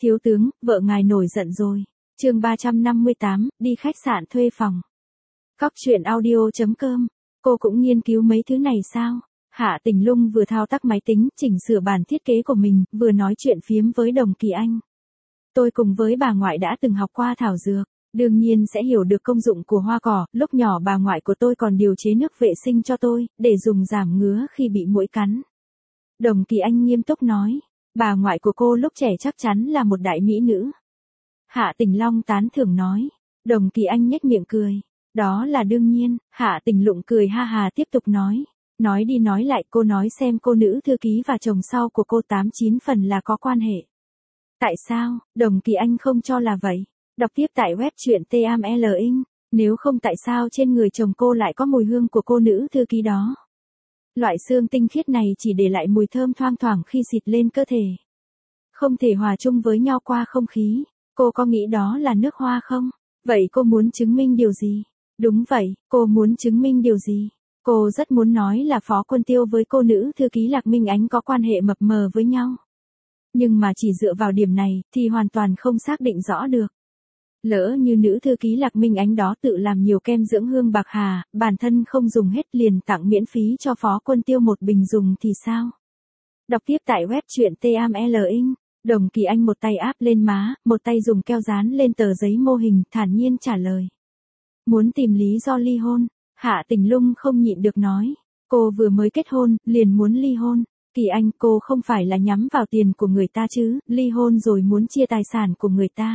Thiếu tướng, vợ ngài nổi giận rồi. Chương 358, đi khách sạn thuê phòng. Cóc truyện audio.com. Cô cũng nghiên cứu mấy thứ này sao? Hạ Tình Lung vừa thao tác máy tính, chỉnh sửa bản thiết kế của mình, vừa nói chuyện phiếm với Đồng Kỳ Anh. Tôi cùng với bà ngoại đã từng học qua thảo dược, đương nhiên sẽ hiểu được công dụng của hoa cỏ. Lúc nhỏ bà ngoại của tôi còn điều chế nước vệ sinh cho tôi, để dùng giảm ngứa khi bị muỗi cắn. Đồng Kỳ Anh nghiêm túc nói, bà ngoại của cô lúc trẻ chắc chắn là một đại mỹ nữ. Hạ Tình Long tán thưởng nói. Đồng Kỳ Anh nhếch miệng cười. Đó là đương nhiên. Hạ Tình Lụng cười ha hà tiếp tục nói. Nói đi nói lại, cô nói xem, cô nữ thư ký và chồng sau của cô 89 phần là có quan hệ. Tại sao? Đồng Kỳ Anh không cho là vậy. Đọc tiếp tại web truyện TMLing. Nếu không tại sao trên người chồng cô lại có mùi hương của cô nữ thư ký đó? Loại xương tinh khiết này chỉ để lại mùi thơm thoang thoảng khi xịt lên cơ thể. Không thể hòa chung với nhau qua không khí. Cô có nghĩ đó là nước hoa không? Vậy cô muốn chứng minh điều gì? Đúng vậy, cô muốn chứng minh điều gì? Cô rất muốn nói là Phó Quân Tiêu với cô nữ thư ký Lạc Minh Ánh có quan hệ mập mờ với nhau. Nhưng mà chỉ dựa vào điểm này, thì hoàn toàn không xác định rõ được. Lỡ như nữ thư ký Lạc Minh Ánh đó tự làm nhiều kem dưỡng hương bạc hà, bản thân không dùng hết liền tặng miễn phí cho Phó Quân Tiêu một bình dùng thì sao? Đọc tiếp tại web truyện TMLing. Đồng Kỳ Anh một tay áp lên má, một tay dùng keo dán lên tờ giấy mô hình, thản nhiên trả lời. Muốn tìm lý do ly hôn. Hạ Tình Lung không nhịn được nói. Cô vừa mới kết hôn, liền muốn ly hôn. Kỳ Anh, cô không phải là nhắm vào tiền của người ta chứ, ly hôn rồi muốn chia tài sản của người ta.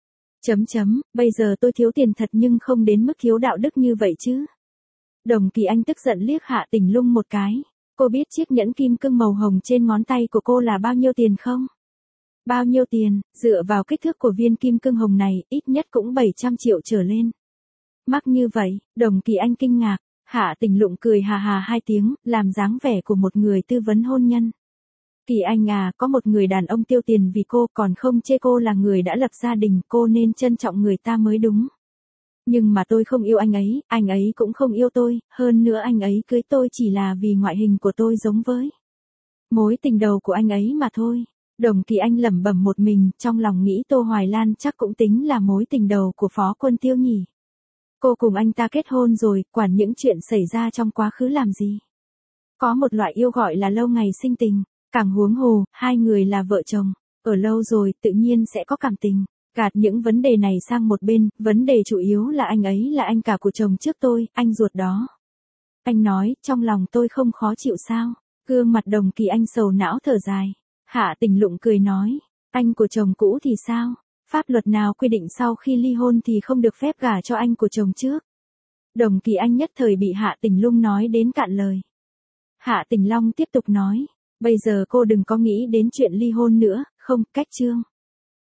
Bây giờ tôi thiếu tiền thật nhưng không đến mức thiếu đạo đức như vậy chứ. Đồng Kỳ Anh tức giận liếc Hạ Tình Lung một cái. Cô biết chiếc nhẫn kim cương màu hồng trên ngón tay của cô là bao nhiêu tiền không? Bao nhiêu tiền? Dựa vào kích thước của viên kim cương hồng này, ít nhất cũng 700 triệu trở lên. Mắc như vậy, Đồng Kỳ Anh kinh ngạc. Hạ Tình Lụng cười hà hà hai tiếng, làm dáng vẻ của một người tư vấn hôn nhân. Kỳ Anh à, có một người đàn ông tiêu tiền vì cô, còn không chê cô là người đã lập gia đình, cô nên trân trọng người ta mới đúng. Nhưng mà tôi không yêu anh ấy cũng không yêu tôi, hơn nữa anh ấy cưới tôi chỉ là vì ngoại hình của tôi giống với mối tình đầu của anh ấy mà thôi. Đồng Kỳ Anh lẩm bẩm một mình, trong lòng nghĩ Tô Hoài Lan chắc cũng tính là mối tình đầu của Phó Quân Tiêu nhỉ. Cô cùng anh ta kết hôn rồi, quản những chuyện xảy ra trong quá khứ làm gì. Có một loại yêu gọi là lâu ngày sinh tình, càng huống hồ, hai người là vợ chồng, ở lâu rồi tự nhiên sẽ có cảm tình. Gạt những vấn đề này sang một bên, vấn đề chủ yếu là anh ấy là anh cả của chồng trước tôi, anh ruột đó. Anh nói, trong lòng tôi không khó chịu sao? Gương mặt Đồng Kỳ Anh sầu não thở dài. Hạ Tình Lụng cười nói, anh của chồng cũ thì sao? Pháp luật nào quy định sau khi ly hôn thì không được phép gả cho anh của chồng trước? Đồng Kỳ Anh nhất thời bị Hạ Tình Lung nói đến cạn lời. Hạ Tình Long tiếp tục nói, bây giờ cô đừng có nghĩ đến chuyện ly hôn nữa, không, cách chương.